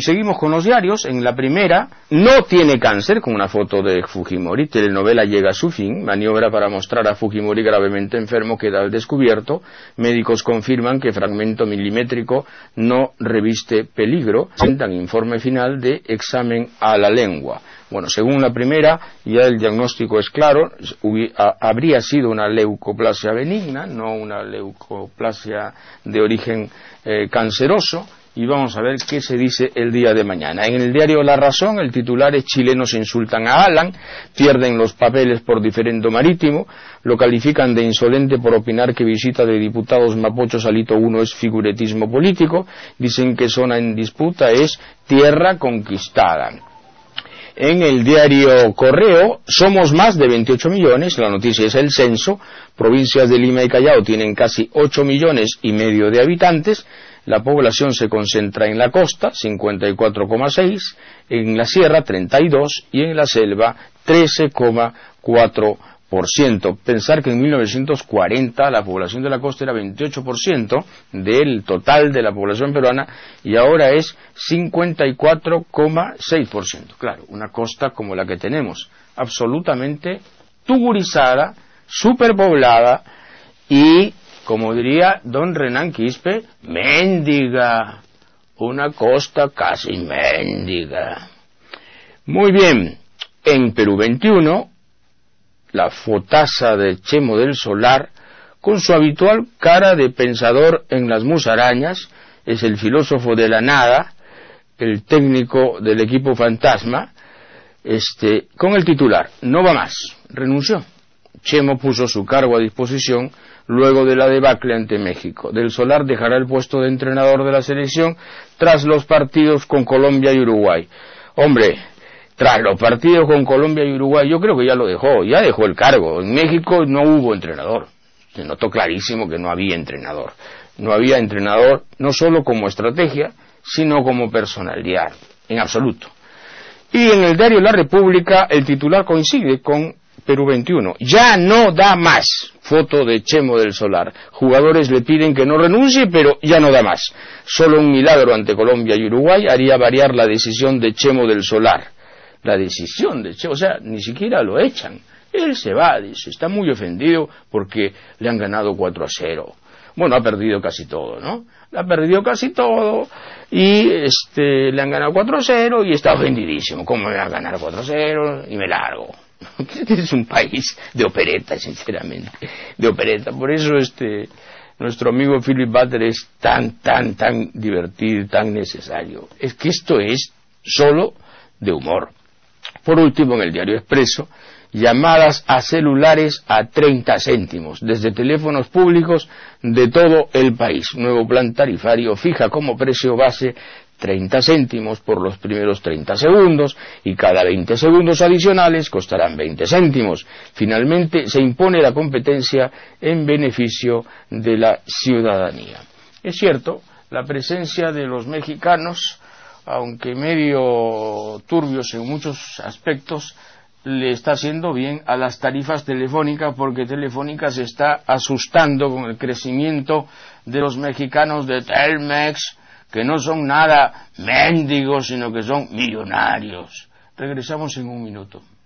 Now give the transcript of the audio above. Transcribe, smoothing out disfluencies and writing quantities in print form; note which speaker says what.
Speaker 1: seguimos con los diarios. En la primera, no tiene cáncer, con una foto de Fujimori. Telenovela llega a su fin. Maniobra para mostrar a Fujimori gravemente enfermo queda al descubierto. Médicos confirman que fragmento milimétrico no reviste peligro. Presentan informe final de examen a la lengua. Bueno, según la primera, ya el diagnóstico es claro. Habría sido una leucoplasia benigna, no una leucoplasia de origen canceroso. Y vamos a ver qué se dice el día de mañana. En el diario La Razón, el titular es: chilenos insultan a Alan, pierden los papeles por diferendo marítimo, lo califican de insolente por opinar que visita de diputados mapochos al hito 1 es figuretismo político, dicen que zona en disputa es tierra conquistada. En el diario Correo, somos más de 28 millones, la noticia es el censo, provincias de Lima y Callao tienen casi 8 millones y medio de habitantes, la población se concentra en la costa, 54,6, en la sierra, 32, y en la selva, 13,4%. Pensar que en 1940 la población de la costa era 28% del total de la población peruana, y ahora es 54,6%. Claro, una costa como la que tenemos, absolutamente tugurizada, superpoblada y, como diría don Renan Quispe, mendiga, una costa casi mendiga. Muy bien, en Perú 21, la fotaza de Chemo del Solar, con su habitual cara de pensador en las musarañas, es el filósofo de la nada, el técnico del equipo fantasma, con el titular: no va más, renunció. Chemo puso su cargo a disposición luego de la debacle ante México. Del Solar dejará el puesto de entrenador de la selección tras los partidos con Colombia y Uruguay. Hombre, tras los partidos con Colombia y Uruguay, yo creo que ya dejó el cargo. En México no hubo entrenador. Se notó clarísimo que no había entrenador. No había entrenador no solo como estrategia, sino como personalidad, en absoluto. Y en el diario La República el titular coincide con Perú 21. Ya no da más. Foto de Chemo del Solar. Jugadores le piden que no renuncie, pero ya no da más. Solo un milagro ante Colombia y Uruguay haría variar la decisión de Chemo del Solar. La decisión de Chemo, o sea, ni siquiera lo echan. Él se va, dice, está muy ofendido porque le han ganado 4-0. Bueno, ha perdido casi todo, ¿no? Ha perdido casi todo y le han ganado 4-0 y está ofendidísimo. ¿Cómo me va a ganar 4-0? Y me largo. Es un país de opereta, sinceramente, de opereta. Por eso nuestro amigo Philip Butler es tan divertido y tan necesario. Es que esto es solo de humor. Por último, en el diario Expreso, llamadas a celulares a 30 céntimos, desde teléfonos públicos de todo el país. Nuevo plan tarifario fija como precio base 30 céntimos por los primeros 30 segundos y cada 20 segundos adicionales costarán 20 céntimos. Finalmente se impone la competencia en beneficio de la ciudadanía. Es cierto, la presencia de los mexicanos, aunque medio turbios en muchos aspectos, le está haciendo bien a las tarifas telefónicas, porque Telefónica se está asustando con el crecimiento de los mexicanos de Telmex, que no son nada mendigos, sino que son millonarios. Regresamos en un minuto.